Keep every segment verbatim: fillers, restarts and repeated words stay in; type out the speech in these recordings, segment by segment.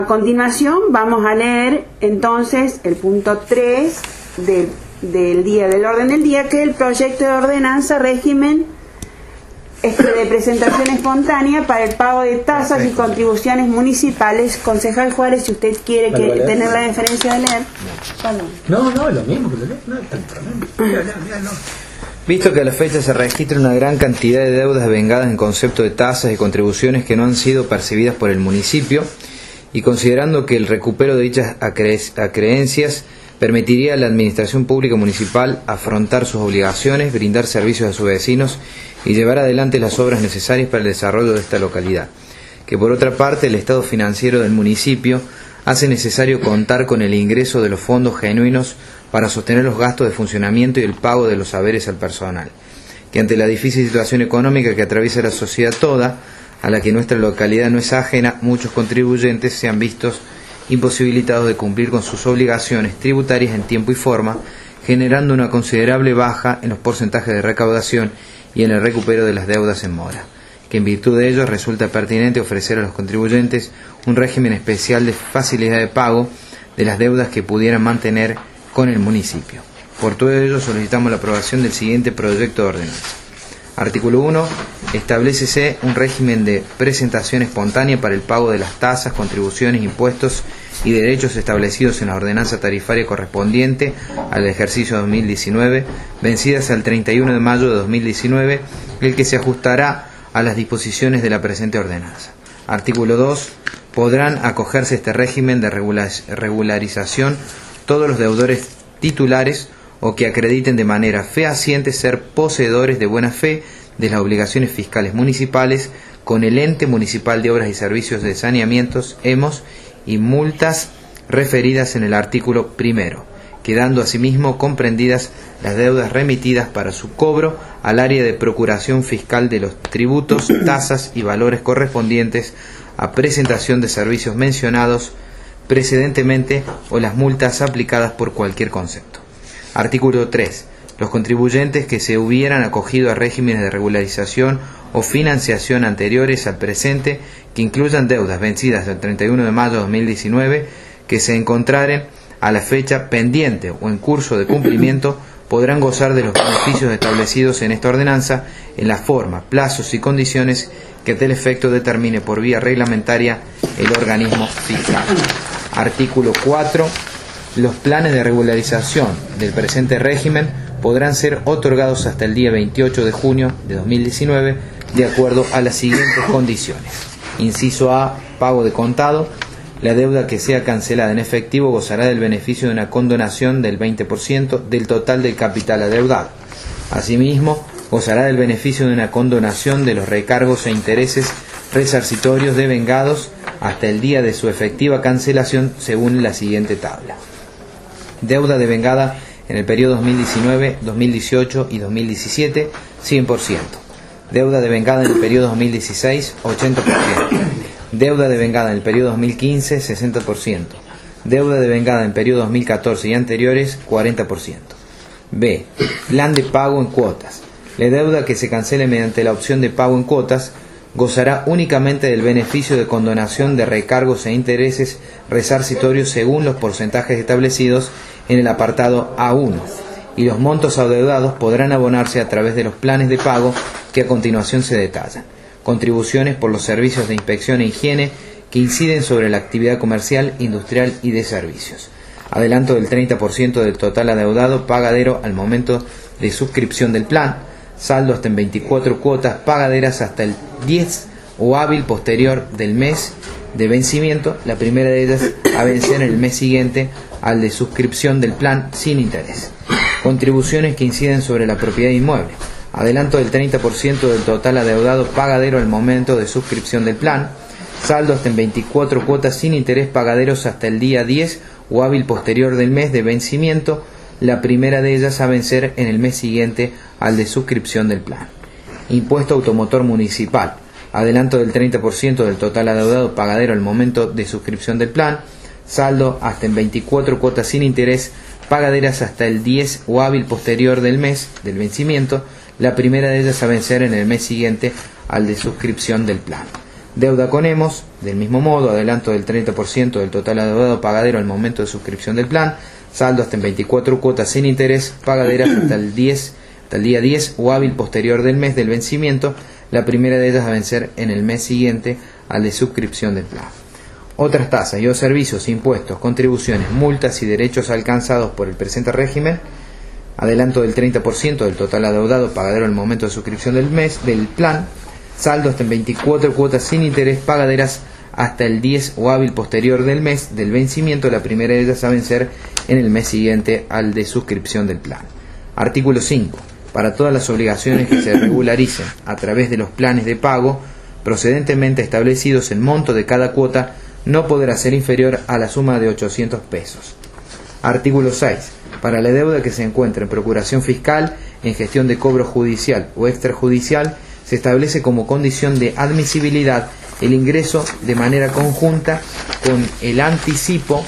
A continuación vamos a leer entonces el punto tres del, del día, del orden del día, que es el proyecto de ordenanza régimen este, de presentación espontánea para el pago de tasas y contribuciones municipales. Concejal Juárez, si usted quiere que, tener la deferencia de leer. No, no, es lo mismo que lo leo. No, no, no, no, no. Visto que a la fecha se registra una gran cantidad de deudas devengadas en concepto de tasas y contribuciones que no han sido percibidas por el municipio, y considerando que el recupero de dichas acre- acreencias permitiría a la Administración Pública Municipal afrontar sus obligaciones, brindar servicios a sus vecinos y llevar adelante las obras necesarias para el desarrollo de esta localidad, que por otra parte el estado financiero del municipio hace necesario contar con el ingreso de los fondos genuinos para sostener los gastos de funcionamiento y el pago de los saberes al personal, que ante la difícil situación económica que atraviesa la sociedad toda, a la que nuestra localidad no es ajena, muchos contribuyentes se han visto imposibilitados de cumplir con sus obligaciones tributarias en tiempo y forma, generando una considerable baja en los porcentajes de recaudación y en el recupero de las deudas en mora, que en virtud de ello resulta pertinente ofrecer a los contribuyentes un régimen especial de facilidad de pago de las deudas que pudieran mantener con el municipio. Por todo ello solicitamos la aprobación del siguiente proyecto de ordenanza. Artículo uno. Establécese un régimen de presentación espontánea para el pago de las tasas, contribuciones, impuestos y derechos establecidos en la ordenanza tarifaria correspondiente al ejercicio dos mil diecinueve, vencidas al treinta y uno de mayo de dos mil diecinueve, el que se ajustará a las disposiciones de la presente ordenanza. Artículo dos. Podrán acogerse a este régimen de regularización todos los deudores titulares o que acrediten de manera fehaciente ser poseedores de buena fe de las obligaciones fiscales municipales con el ente municipal de obras y servicios de saneamientos, E M O S, y multas referidas en el artículo primero, quedando asimismo comprendidas las deudas remitidas para su cobro al área de procuración fiscal de los tributos, tasas y valores correspondientes a presentación de servicios mencionados precedentemente o las multas aplicadas por cualquier concepto. Artículo tres. Los contribuyentes que se hubieran acogido a regímenes de regularización o financiación anteriores al presente, que incluyan deudas vencidas del treinta y uno de mayo de dos mil diecinueve, que se encontraren a la fecha pendiente o en curso de cumplimiento, podrán gozar de los beneficios establecidos en esta ordenanza en la forma, plazos y condiciones que a tal efecto determine por vía reglamentaria el organismo fiscal. Artículo cuatro. Los planes de regularización del presente régimen podrán ser otorgados hasta el día veintiocho de junio de dos mil diecinueve de acuerdo a las siguientes condiciones. Inciso A. Pago de contado. La deuda que sea cancelada en efectivo gozará del beneficio de una condonación del veinte por ciento del total del capital adeudado. Asimismo, gozará del beneficio de una condonación de los recargos e intereses resarcitorios devengados hasta el día de su efectiva cancelación según la siguiente tabla. Deuda devengada en el periodo dos mil diecinueve, dos mil dieciocho y dos mil diecisiete, cien por ciento. Deuda devengada en el periodo dos mil dieciséis, ochenta por ciento. Deuda devengada en el periodo dos mil quince, sesenta por ciento. Deuda devengada en el periodo dos mil catorce y anteriores, cuarenta por ciento. B. Plan de pago en cuotas. La deuda que se cancele mediante la opción de pago en cuotas gozará únicamente del beneficio de condonación de recargos e intereses resarcitorios según los porcentajes establecidos en el apartado A uno, y los montos adeudados podrán abonarse a través de los planes de pago que a continuación se detallan. Contribuciones por los servicios de inspección e higiene que inciden sobre la actividad comercial, industrial y de servicios. Adelanto del treinta por ciento del total adeudado pagadero al momento de suscripción del plan. Saldo hasta en veinticuatro cuotas pagaderas hasta el diez o hábil posterior del mes de vencimiento, la primera de ellas a vencer en el mes siguiente al de suscripción del plan sin interés. Contribuciones que inciden sobre la propiedad inmueble. Adelanto del treinta por ciento del total adeudado pagadero al momento de suscripción del plan. Saldo hasta en veinticuatro cuotas sin interés pagaderos hasta el día diez o hábil posterior del mes de vencimiento, la primera de ellas a vencer en el mes siguiente al de suscripción del plan. Impuesto automotor municipal. Adelanto del treinta por ciento del total adeudado pagadero al momento de suscripción del plan. Saldo hasta en veinticuatro cuotas sin interés pagaderas hasta el diez o hábil posterior del mes del vencimiento, la primera de ellas a vencer en el mes siguiente al de suscripción del plan. Deuda con hemos, del mismo modo, adelanto del treinta por ciento del total adeudado pagadero al momento de suscripción del plan, saldo hasta en veinticuatro cuotas sin interés, pagaderas hasta el, diez, hasta el día diez o hábil posterior del mes del vencimiento, la primera de ellas a vencer en el mes siguiente al de suscripción del plan. Otras tasas y o servicios, impuestos, contribuciones, multas y derechos alcanzados por el presente régimen, adelanto del treinta por ciento del total adeudado pagadero al momento de suscripción del mes del plan, saldo hasta en veinticuatro cuotas sin interés, pagaderas hasta el diez o hábil posterior del mes del vencimiento, la primera de ellas a vencer en el mes siguiente al de suscripción del plan. Artículo cinco. Para todas las obligaciones que se regularicen a través de los planes de pago procedentemente establecidos, el monto de cada cuota no podrá ser inferior a la suma de ochocientos pesos. Artículo seis. Para la deuda que se encuentre en procuración fiscal, en gestión de cobro judicial o extrajudicial, se establece como condición de admisibilidad el ingreso de manera conjunta con el anticipo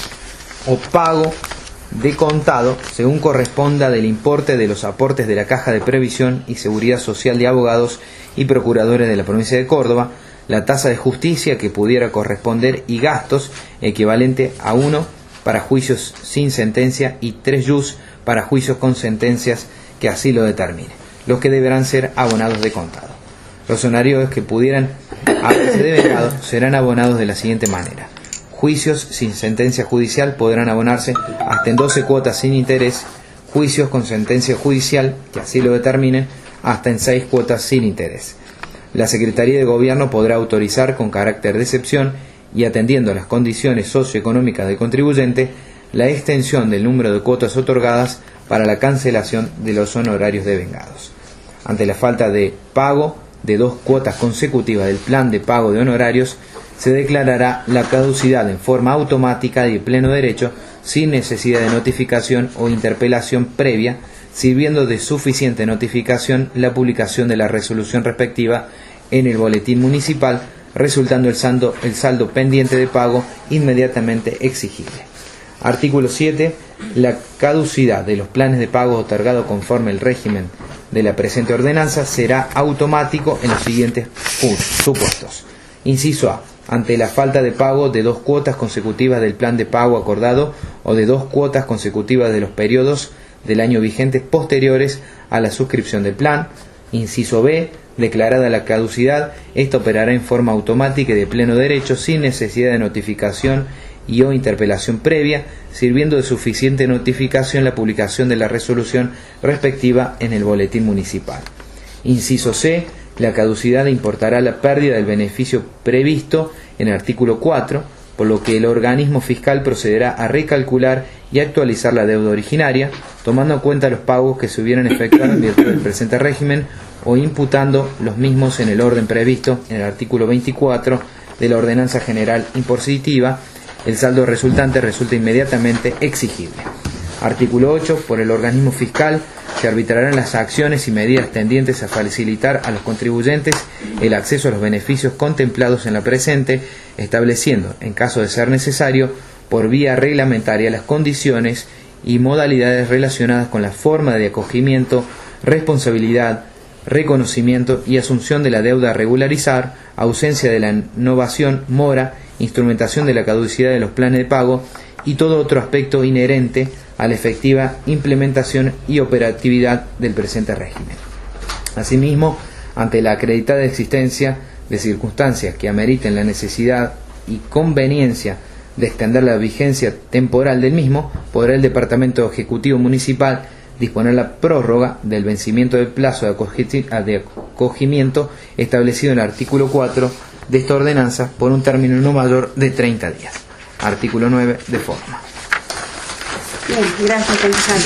o pago de contado, según corresponda, del importe de los aportes de la Caja de Previsión y Seguridad Social de abogados y procuradores de la provincia de Córdoba, la tasa de justicia que pudiera corresponder y gastos equivalente a uno para juicios sin sentencia y tres jus para juicios con sentencias que así lo determine, los que deberán ser abonados de contado. Los honorarios que pudieran haberse devengado serán abonados de la siguiente manera: juicios sin sentencia judicial podrán abonarse hasta en doce cuotas sin interés, juicios con sentencia judicial que así lo determinen hasta en seis cuotas sin interés. La Secretaría de Gobierno podrá autorizar con carácter de excepción y atendiendo a las condiciones socioeconómicas del contribuyente la extensión del número de cuotas otorgadas para la cancelación de los honorarios devengados. Ante la falta de pago de dos cuotas consecutivas del plan de pago de honorarios, se declarará la caducidad en forma automática y de pleno derecho, sin necesidad de notificación o interpelación previa, sirviendo de suficiente notificación la publicación de la resolución respectiva en el boletín municipal, resultando el saldo, el saldo pendiente de pago inmediatamente exigible. Artículo siete. La caducidad de los planes de pago otorgados conforme el régimen de la presente ordenanza será automático en los siguientes supuestos. Inciso A. Ante la falta de pago de dos cuotas consecutivas del plan de pago acordado o de dos cuotas consecutivas de los periodos del año vigentes posteriores a la suscripción del plan. Inciso B. Declarada la caducidad, esta operará en forma automática y de pleno derecho, sin necesidad de notificación y o interpelación previa, sirviendo de suficiente notificación la publicación de la resolución respectiva en el boletín municipal. Inciso C. La caducidad importará la pérdida del beneficio previsto en el artículo cuatro, por lo que el organismo fiscal procederá a recalcular y actualizar la deuda originaria, tomando en cuenta los pagos que se hubieran efectuado en virtud del presente régimen o imputando los mismos en el orden previsto en el artículo veinticuatro de la Ordenanza General Impositiva. El saldo resultante resulta inmediatamente exigible. Artículo ocho. Por el organismo fiscal se arbitrarán las acciones y medidas tendientes a facilitar a los contribuyentes el acceso a los beneficios contemplados en la presente, estableciendo, en caso de ser necesario, por vía reglamentaria las condiciones y modalidades relacionadas con la forma de acogimiento, responsabilidad, reconocimiento y asunción de la deuda a regularizar, ausencia de la innovación, mora, instrumentación de la caducidad de los planes de pago y todo otro aspecto inherente a la efectiva implementación y operatividad del presente régimen. Asimismo, ante la acreditada existencia de circunstancias que ameriten la necesidad y conveniencia de extender la vigencia temporal del mismo, podrá el Departamento Ejecutivo Municipal disponer la prórroga del vencimiento del plazo de acogimiento establecido en el artículo cuatro de esta ordenanza por un término no mayor de treinta días. Artículo nueve. De forma. Bien, gracias, concejal.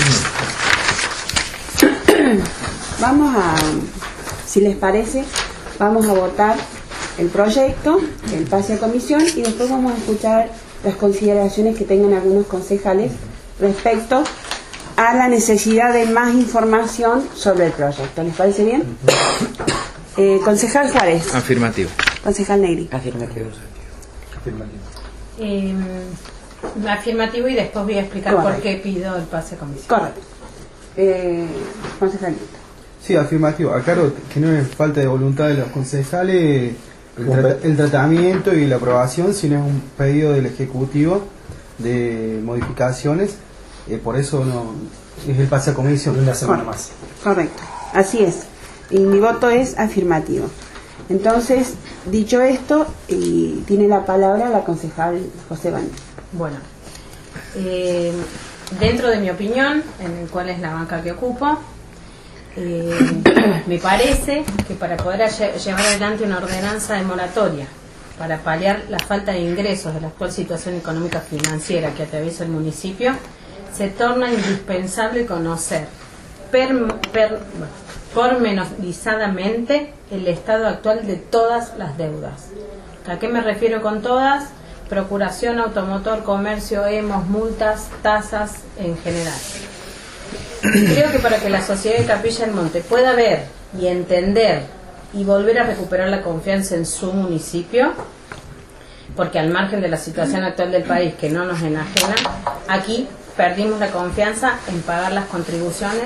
Vamos a, si les parece, vamos a votar el proyecto, el pase a comisión y después vamos a escuchar las consideraciones que tengan algunos concejales respecto a la necesidad de más información sobre el proyecto. ¿Les parece bien? Eh, concejal Juárez. Afirmativo. Concejal Negri. Afirmativo. Afirmativo. Eh, afirmativo y después voy a explicar Correcto. por qué pido el pase a comisión. Correcto. Eh, concejal. Sí, afirmativo. Aclaro que no es falta de voluntad de los concejales, el, tra- el tratamiento y la aprobación, sino es un pedido del Ejecutivo de modificaciones, eh, por eso no es el pase a comisión. Una semana Correcto. más. Correcto, así es. Y mi voto es afirmativo. Entonces, dicho esto, y tiene la palabra la concejal José Bani. Bueno, eh, dentro de mi opinión, en el cual es la banca que ocupo, eh, me parece que para poder lle- llevar adelante una ordenanza de moratoria para paliar la falta de ingresos de la actual situación económica financiera que atraviesa el municipio, se torna indispensable conocer per, per, pormenorizadamente el estado actual de todas las deudas. ¿A qué me refiero con todas? Procuración, automotor, comercio, hemos, multas, tasas en general. Creo que para que la sociedad de Capilla del Monte pueda ver y entender y volver a recuperar la confianza en su municipio, porque al margen de la situación actual del país que no nos enajena, aquí perdimos la confianza en pagar las contribuciones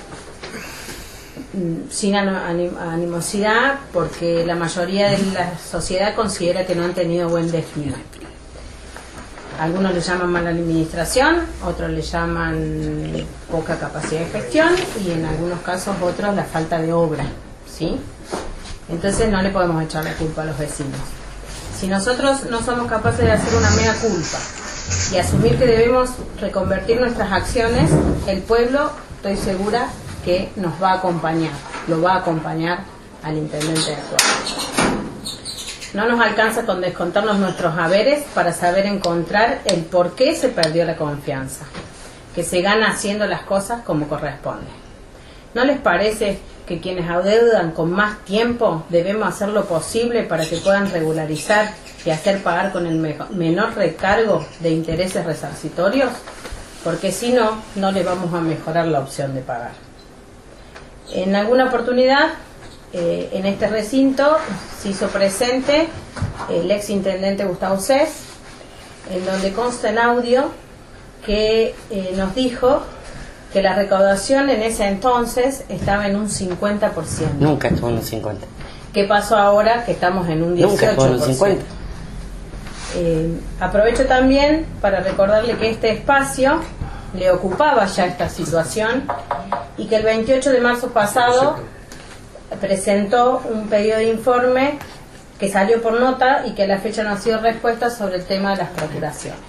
sin animosidad, porque la mayoría de la sociedad considera que no han tenido buen destino. Algunos le llaman mala administración, otros le llaman poca capacidad de gestión y en algunos casos otros la falta de obra, ¿sí? Entonces no le podemos echar la culpa a los vecinos. Si nosotros no somos capaces de hacer una mea culpa y asumir que debemos reconvertir nuestras acciones, el pueblo, estoy segura, que nos va a acompañar, lo va a acompañar al intendente actual. No nos alcanza con descontarnos nuestros haberes para saber encontrar el por qué se perdió la confianza, que se gana haciendo las cosas como corresponde. ¿No les parece que quienes adeudan con más tiempo debemos hacer lo posible para que puedan regularizar y hacer pagar con el mejor, menor recargo de intereses resarcitorios? Porque si no, no le vamos a mejorar la opción de pagar. En alguna oportunidad, eh, en este recinto, se hizo presente el ex intendente Gustavo Cés, en donde consta en audio que eh, nos dijo que la recaudación en ese entonces estaba en un cincuenta por ciento. Nunca estuvo en un cincuenta. ¿Qué pasó ahora que estamos en un dieciocho por ciento? Nunca estuvo en un cincuenta. Eh, aprovecho también para recordarle que este espacio le ocupaba ya esta situación y que el veintiocho de marzo pasado presentó un pedido de informe que salió por nota y que a la fecha no ha sido respuesta sobre el tema de las procuraciones.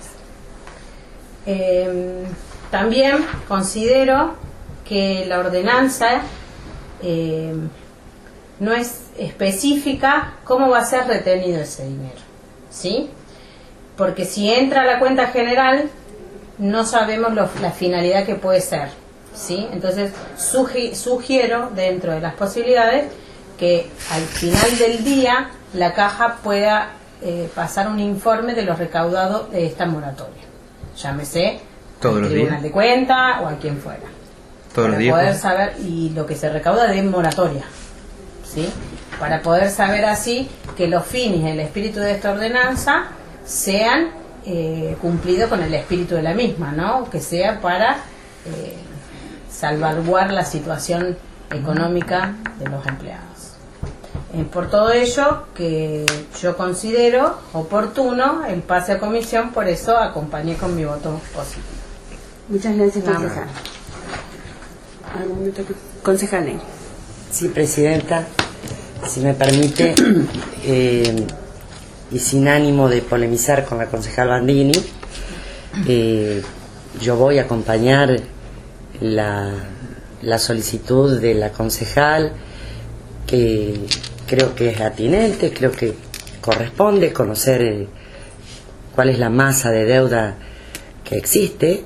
Eh, también considero que la ordenanza eh, no es específica cómo va a ser retenido ese dinero, ¿sí? Porque si entra a la cuenta general no sabemos lo, la finalidad que puede ser, ¿sí? Entonces sugi, sugiero dentro de las posibilidades que al final del día la caja pueda eh, pasar un informe de los recaudados de esta moratoria, llámese todos al Tribunal de Cuentas o a quien fuera, todos los días, poder pues. saber, y lo que se recauda de moratoria, ¿sí? Para poder saber así que los fines y el espíritu de esta ordenanza sean eh, cumplidos con el espíritu de la misma, ¿no? Que sea para eh, salvaguardar la situación económica de los empleados. Eh, por todo ello, que yo considero oportuno el pase a comisión, por eso acompañé con mi voto positivo. Muchas gracias, Nada. concejal. ¿Algún otro concejal? Sí, presidenta, si me permite, eh, y sin ánimo de polemizar con la concejal Bandini, eh, yo voy a acompañar la, la solicitud de la concejal, que creo que es atinente, creo que corresponde conocer eh, cuál es la masa de deuda que existe,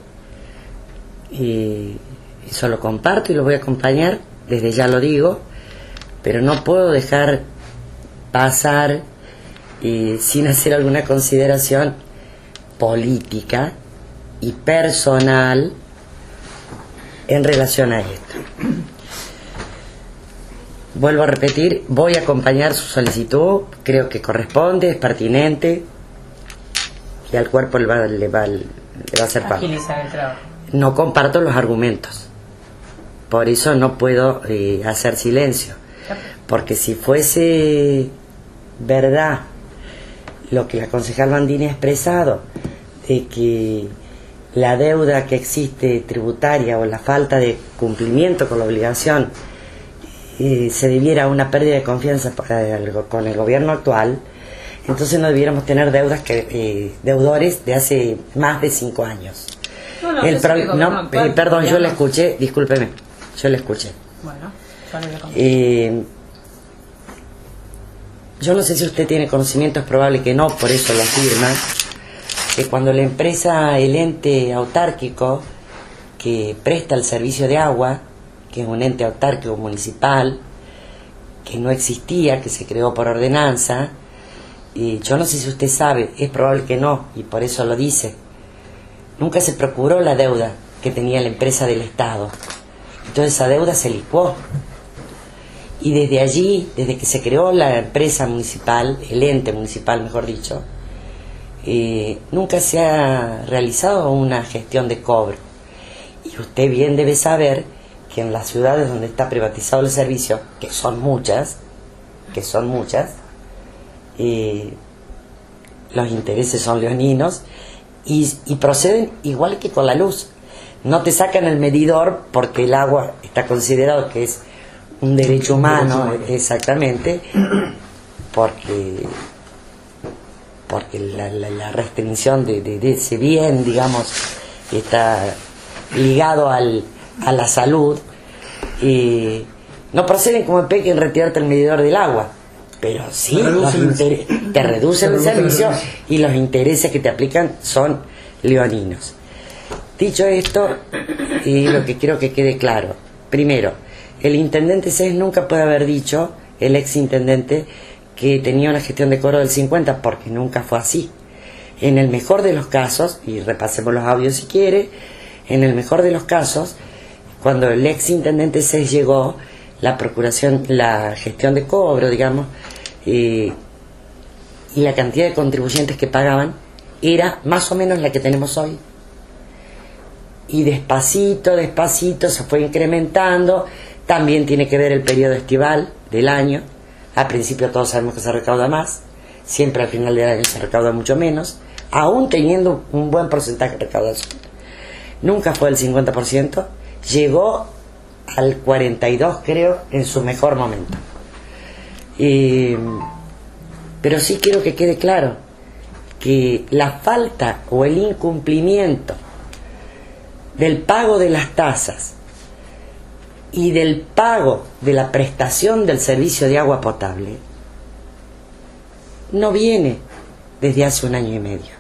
y eso lo comparto y lo voy a acompañar, desde ya lo digo, pero no puedo dejar pasar eh, sin hacer alguna consideración política y personal en relación a esto. Vuelvo a repetir, voy a acompañar su solicitud, creo que corresponde, es pertinente y al cuerpo le va, le va, le va a hacer pago. Agilizar el trabajo. No comparto los argumentos, por eso no puedo eh, hacer silencio, porque si fuese verdad lo que la concejal Bandini ha expresado, de que la deuda que existe tributaria o la falta de cumplimiento con la obligación eh, se debiera a una pérdida de confianza con el gobierno actual, entonces no debiéramos tener deudas que eh, deudores de hace más de cinco años. No, no, el eso pro, que no actual, eh, perdón, yo digamos. le escuché, discúlpeme, yo le escuché. Bueno, yo no lo conozco. Eh, yo no sé si usted tiene conocimiento, es probable que no, por eso lo afirma, que cuando la empresa, el ente autárquico que presta el servicio de agua, que es un ente autárquico municipal, que no existía, que se creó por ordenanza, y yo no sé si usted sabe, es probable que no, y por eso lo dice, nunca se procuró la deuda que tenía la empresa del Estado. Entonces esa deuda se licuó. Y desde allí, desde que se creó la empresa municipal, el ente municipal mejor dicho, eh, nunca se ha realizado una gestión de cobro. Y usted bien debe saber que en las ciudades donde está privatizado el servicio, que son muchas, que son muchas, eh, los intereses son leoninos y, y proceden igual que con la luz. No te sacan el medidor porque el agua está considerado que es un derecho humano, exactamente, porque porque la, la, la restricción de, de, de ese bien, digamos, está ligado al, a la salud. Y no proceden como el peque en retirarte el medidor del agua, pero sí los inter- te reducen el servicio y los intereses que te aplican son leoninos. Dicho esto, y lo que quiero que quede claro, primero, el intendente Cés nunca puede haber dicho, el ex intendente, que tenía una gestión de cobro del cincuenta, porque nunca fue así. En el mejor de los casos, y repasemos los audios si quiere, en el mejor de los casos, cuando el ex intendente Cés llegó, la procuración, la gestión de cobro, digamos, eh, y la cantidad de contribuyentes que pagaban era más o menos la que tenemos hoy. Y despacito, despacito se fue incrementando. También tiene que ver el periodo estival del año. Al principio todos sabemos que se recauda más, siempre al final del año se recauda mucho menos, aún teniendo un buen porcentaje de recaudación. Nunca fue el cincuenta por ciento, llegó al cuarenta y dos por ciento creo en su mejor momento. Eh, pero sí quiero que quede claro que la falta o el incumplimiento del pago de las tasas y del pago de la prestación del servicio de agua potable no viene desde hace un año y medio,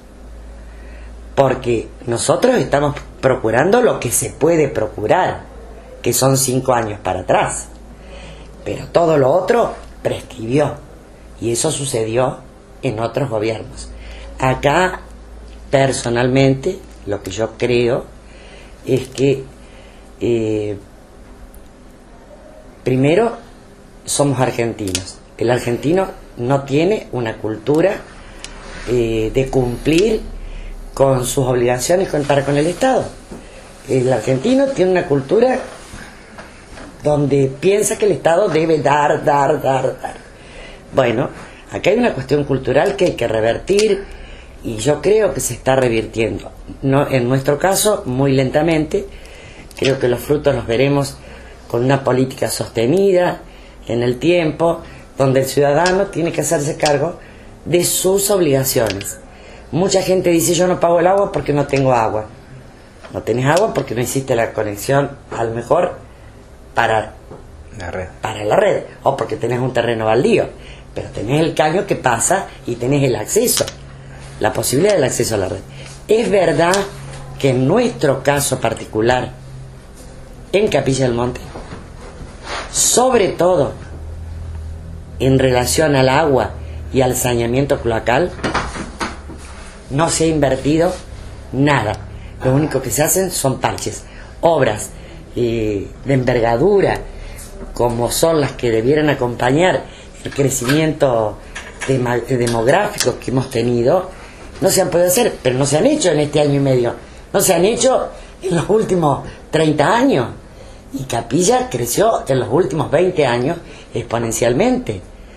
porque nosotros estamos procurando lo que se puede procurar, que son cinco años para atrás, pero todo lo otro prescribió, y eso sucedió en otros gobiernos. Acá, personalmente, lo que yo creo es que eh, primero, somos argentinos. El argentino no tiene una cultura eh, de cumplir con sus obligaciones con, para con el Estado. El argentino tiene una cultura donde piensa que el Estado debe dar, dar, dar, dar. Bueno, acá hay una cuestión cultural que hay que revertir y yo creo que se está revirtiendo. No, en nuestro caso, muy lentamente. Creo que los frutos los veremos con una política sostenida en el tiempo, donde el ciudadano tiene que hacerse cargo de sus obligaciones. Mucha gente dice, yo no pago el agua porque no tengo agua. No tenés agua porque no hiciste la conexión, a lo mejor, para la red, para la red, o porque tenés un terreno baldío, pero tenés el caño que pasa y tenés el acceso, la posibilidad del acceso a la red. Es verdad que en nuestro caso particular, en Capilla del Monte, sobre todo en relación al agua y al saneamiento cloacal, no se ha invertido nada. Lo único que se hacen son parches, obras eh, de envergadura, como son las que debieran acompañar el crecimiento dem- demográfico que hemos tenido, no se han podido hacer, pero no se han hecho en este año y medio, no se han hecho en los últimos treinta años. Y Capilla creció en los últimos veinte años exponencialmente.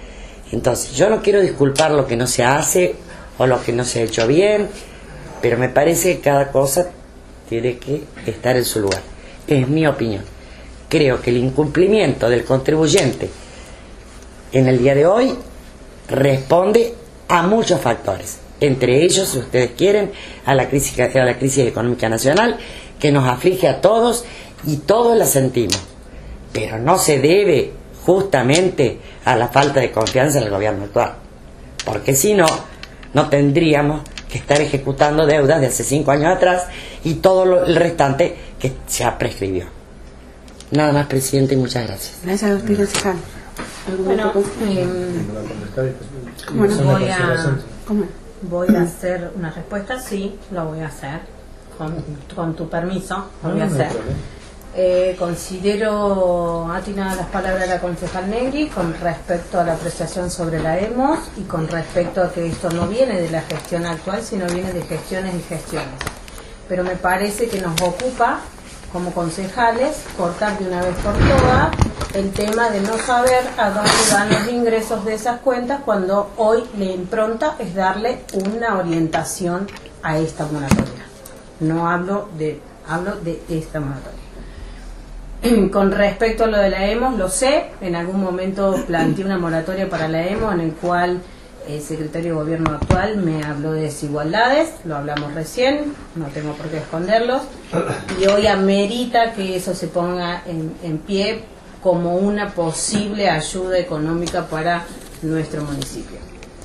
Entonces, yo no quiero disculpar lo que no se hace o lo que no se ha hecho bien, pero me parece que cada cosa tiene que estar en su lugar. Es mi opinión. Creo que el incumplimiento del contribuyente en el día de hoy responde a muchos factores, entre ellos, si ustedes quieren, a la crisis, a la crisis económica nacional, que nos aflige a todos y todos la sentimos, pero no se debe justamente a la falta de confianza en el gobierno actual, porque si no, no tendríamos que estar ejecutando deudas de hace cinco años atrás y todo lo, el restante que ya prescribió. Nada más, presidente, y muchas gracias. Gracias a usted, concejal. Bueno, eh, Bueno, voy a, ¿Cómo? voy a hacer una respuesta, sí, lo voy a hacer, con, con tu permiso, lo voy a hacer. Eh, considero atinadas las palabras de la concejal Negri con respecto a la apreciación sobre la E M O S y con respecto a que esto no viene de la gestión actual, sino viene de gestiones y gestiones. Pero me parece que nos ocupa, como concejales, cortar de una vez por todas el tema de no saber a dónde van los ingresos de esas cuentas, cuando hoy la impronta es darle una orientación a esta moratoria. No hablo de, hablo de esta moratoria. Con respecto a lo de la E M O S, lo sé, en algún momento planteé una moratoria para la E M O S en el cual el secretario de gobierno actual me habló de desigualdades, lo hablamos recién, no tengo por qué esconderlos, y hoy amerita que eso se ponga en, en pie como una posible ayuda económica para nuestro municipio.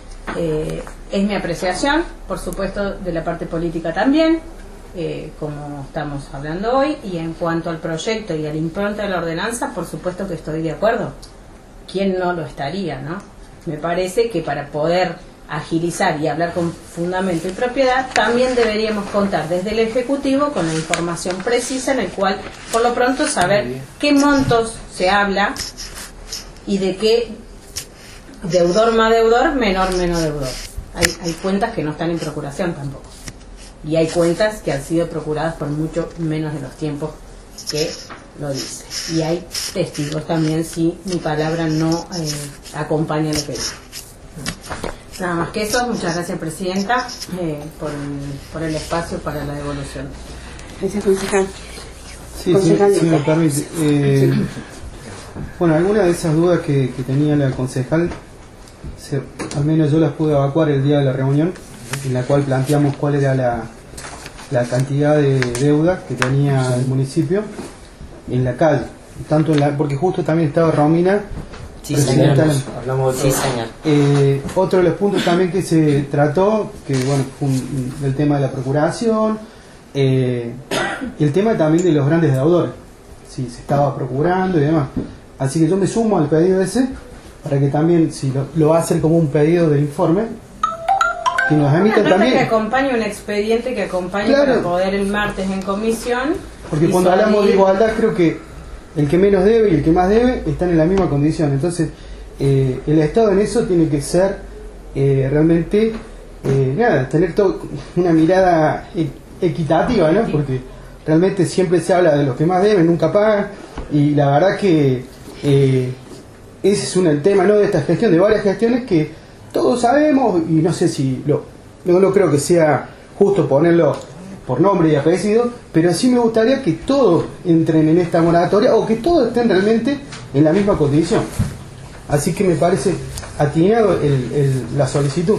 Eh, es mi apreciación, por supuesto, de la parte política también, eh, como estamos hablando hoy, y en cuanto al proyecto y a la impronta de la ordenanza, por supuesto que estoy de acuerdo. ¿Quién no lo estaría, no? Me parece que para poder agilizar y hablar con fundamento y propiedad, también deberíamos contar desde el Ejecutivo con la información precisa, en el cual, por lo pronto, saber qué montos se habla y de qué deudor más deudor, menor menos deudor. Hay, hay cuentas que no están en procuración tampoco. Y hay cuentas que han sido procuradas por mucho menos de los tiempos que lo dice. Y hay testigos también si mi palabra no eh, acompaña lo que dice. Nada más que eso. Muchas gracias, presidenta, eh, por, el, por el espacio para la devolución. Gracias, concejal. Sí, Concejal, sí, si me permite. Eh, bueno, algunas de esas dudas que, que tenía la concejal, se, al menos yo las pude evacuar el día de la reunión, en la cual planteamos cuál era la, la cantidad de deuda que tenía el municipio en la calle, tanto en la, porque justo también estaba Romina. Sí, señor. Hablamos de Sí, señor. Eh, otro de los puntos también que se trató, que bueno, fue un, el tema de la procuración, eh, y el tema también de los grandes deudores, si se estaba procurando y demás. Así que yo me sumo al pedido ese, para que también, si lo, lo va a hacer como un pedido del informe, que nos emitan Una también. que acompañe un expediente que acompañe Claro. para poder el martes en comisión. Porque y cuando hablamos de salir- igualdad, creo que el que menos debe y el que más debe están en la misma condición. Entonces, eh, el Estado en eso tiene que ser eh, realmente, eh, nada, tener todo, una mirada e- equitativa, ¿no? Porque realmente siempre se habla de los que más deben, nunca pagan, y la verdad que eh, ese es un, el tema, ¿no?, de esta gestión, de varias gestiones que todos sabemos, y no sé si lo, no, no creo que sea justo ponerlo por nombre y apellido, pero sí me gustaría que todos entren en esta moratoria o que todos estén realmente en la misma condición. Así que me parece atinado el, el, la solicitud.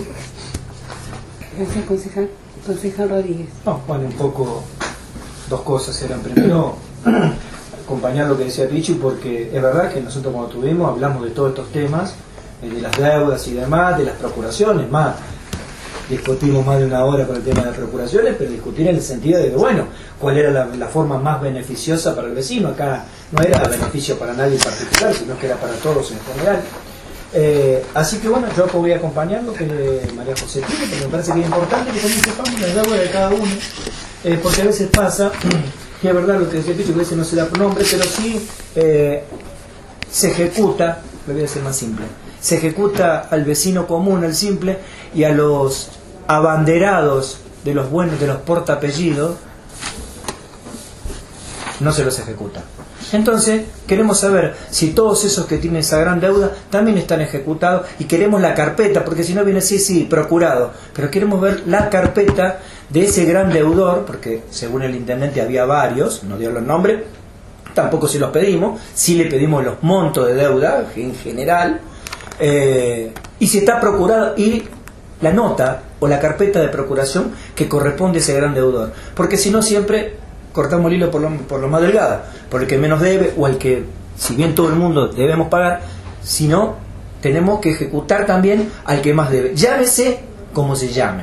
Gracias, concejal. Concejal Rodríguez. No, bueno, un poco dos cosas eran. Primero, acompañar lo que decía Pichi, porque es verdad que nosotros cuando tuvimos hablamos de todos estos temas, eh, de las deudas y demás, de las procuraciones, más discutimos más de una hora con el tema de las procuraciones, pero discutir en el sentido de que, bueno, cuál era la, la forma más beneficiosa para el vecino. Acá no era beneficio para nadie en particular, sino que era para todos en general. Eh, así que bueno, yo voy a acompañar lo que María José tiene, porque me parece que es importante que también sepamos las deudas de cada uno, eh, porque a veces pasa, que es verdad lo que decía Picho, que a veces no se da por nombre, pero sí eh, se ejecuta, lo voy a decir más simple, se ejecuta al vecino común, al simple, y a los abanderados de los buenos, de los portaapellidos, no se los ejecuta. Entonces, queremos saber si todos esos que tienen esa gran deuda también están ejecutados, y queremos la carpeta, porque si no viene así, sí, procurado, pero queremos ver la carpeta de ese gran deudor, porque según el intendente había varios, no dio los nombres, tampoco se los pedimos, sí le pedimos los montos de deuda en general, eh, y si está procurado, y la nota o la carpeta de procuración que corresponde a ese gran deudor, porque si no siempre cortamos el hilo por lo, por lo más delgado, por el que menos debe, o el que, si bien todo el mundo debemos pagar, si no, tenemos que ejecutar también al que más debe, llámese como se llame.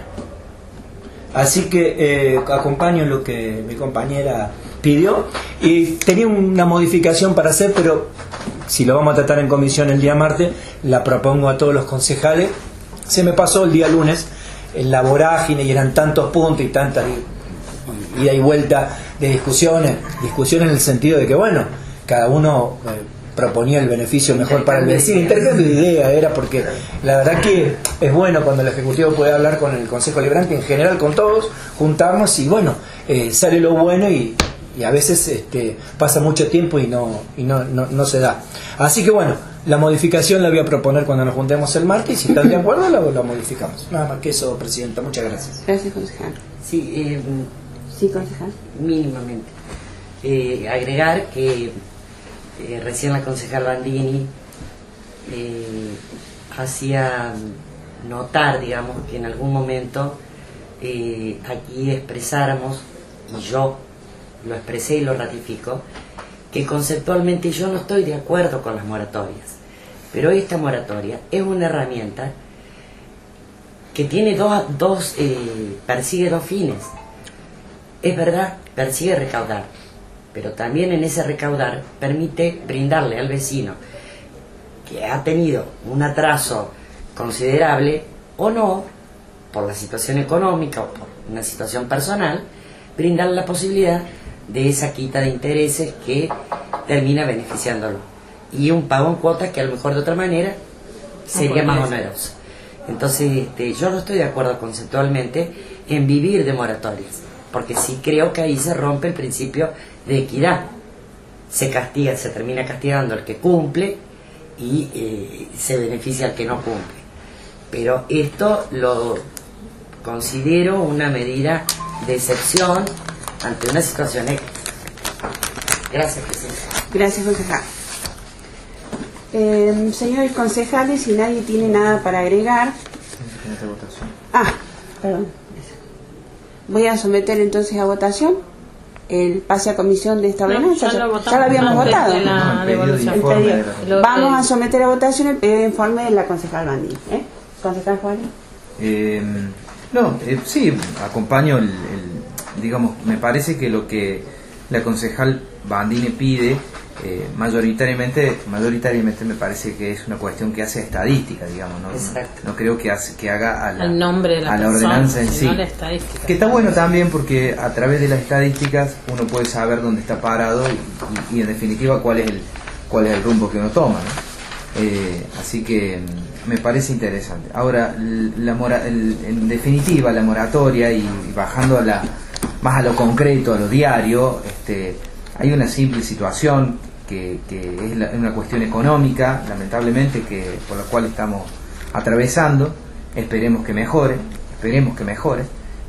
Así que eh, acompaño lo que mi compañera pidió, y tenía una modificación para hacer, pero si lo vamos a tratar en comisión el día martes, la propongo a todos los concejales. Se me pasó el día lunes en la vorágine, y eran tantos puntos y tantas ida y vuelta de discusiones, discusiones en el sentido de que, bueno, cada uno eh, proponía el beneficio mejor para el vecino, intercambio de ideas era, porque la verdad que es bueno cuando el Ejecutivo puede hablar con el Consejo Liberante, en general con todos, juntarnos y bueno, eh, sale lo bueno, y, y a veces este, pasa mucho tiempo y no, y no, no, no se da. Así que bueno, la modificación la voy a proponer cuando nos juntemos el martes, y si están de acuerdo la, la modificamos. Nada más que eso, Presidenta, muchas gracias. Gracias, concejal. Sí, eh, Sí, concejal. mínimamente. Eh, agregar que eh, recién la concejal Bandini eh, hacía notar, digamos, que en algún momento eh, aquí expresáramos, y yo lo expresé y lo ratifico, que conceptualmente yo no estoy de acuerdo con las moratorias, pero esta moratoria es una herramienta que tiene dos, dos eh, persigue dos fines. Es verdad, persigue recaudar, pero también en ese recaudar permite brindarle al vecino que ha tenido un atraso considerable o no, por la situación económica o por una situación personal, brindarle la posibilidad de esa quita de intereses que termina beneficiándolo, y un pago en cuotas que a lo mejor de otra manera sería más oneroso. Entonces este, yo no estoy de acuerdo conceptualmente en vivir de moratorias, porque sí creo que ahí se rompe el principio de equidad. Se castiga, se termina castigando al que cumple y eh, se beneficia al que no cumple. Pero esto lo considero una medida de excepción ante una situación X. Gracias, Presidenta. Gracias, concejal. Eh, señores concejales, si nadie tiene nada para agregar. Ah, perdón. Voy a someter entonces a votación el pase a comisión de esta ordenanza. No, ya, lo ya lo habíamos votado. De la devolución. El pedido. Vamos a someter a votación el pedido de informe de la concejal Bandini. ¿Eh? Concejal Juan. Eh, no, eh, sí, acompaño el, el, digamos, me parece que lo que la concejal Bandini pide eh, mayoritariamente mayoritariamente me parece que es una cuestión que hace estadística, digamos, no, Exacto. no creo que hace, que haga a la, el nombre de la, a la persona, ordenanza en sí, no la estadística. que está bueno también porque a través de las estadísticas uno puede saber dónde está parado y, y, y en definitiva cuál es el cuál es el rumbo que uno toma, ¿no? Eh, así que me parece interesante. Ahora, la mora, el, en definitiva, la moratoria, y, y bajando a la, más a lo concreto, a lo diario, este, hay una simple situación que, que es la, una cuestión económica, lamentablemente, que por la cual estamos atravesando. Esperemos que mejore, esperemos que mejore.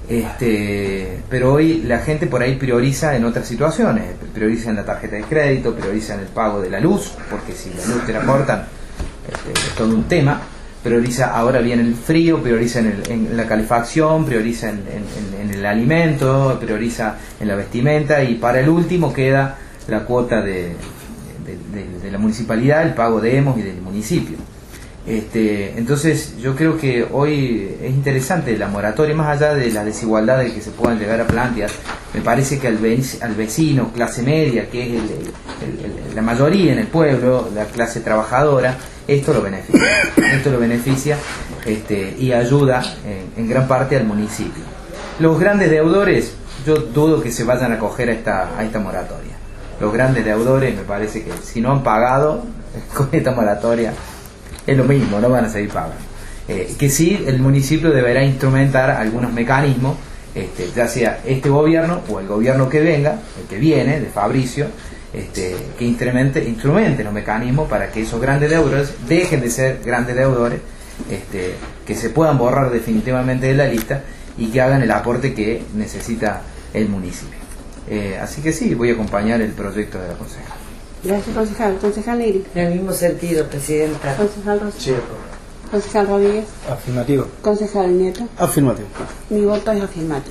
Este, pero hoy la gente por ahí prioriza en otras situaciones, prioriza en la tarjeta de crédito, prioriza en el pago de la luz, porque si la luz te la cortan, este, es todo un tema. Prioriza ahora bien el frío, prioriza en, el, en la calefacción, prioriza en, en, en el alimento, prioriza en la vestimenta, y para el último queda la cuota de, de, de, de la municipalidad, el pago de E M O S y del municipio. Este, entonces yo creo que hoy es interesante la moratoria, más allá de las desigualdades que se puedan llegar a plantear. Me parece que al, al vecino, clase media, que es el, el, el, la mayoría en el pueblo, la clase trabajadora, esto lo beneficia, esto lo beneficia este, y ayuda en, en gran parte al municipio. Los grandes deudores, yo dudo que se vayan a acoger a esta, a esta moratoria. Los grandes deudores, me parece que si no han pagado con esta moratoria, es lo mismo, no van a seguir pagando. Eh, que sí, el municipio deberá instrumentar algunos mecanismos este, ya sea este gobierno o el gobierno que venga, el que viene, de Fabricio, este, que instrumente, instrumente los mecanismos para que esos grandes deudores dejen de ser grandes deudores, este, que se puedan borrar definitivamente de la lista y que hagan el aporte que necesita el municipio. Eh, así que sí, voy a acompañar el proyecto de la concejal. Gracias, concejal. Concejal Negri. En el mismo sentido, Presidenta. Concejal Rosa. Sí, Concejal Rodríguez. afirmativo. Concejal Nieto. Afirmativo. Mi voto es afirmativo.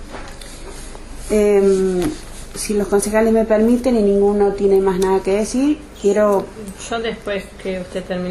Eh, si los concejales me permiten y ninguno tiene más nada que decir, quiero Yo después que usted termine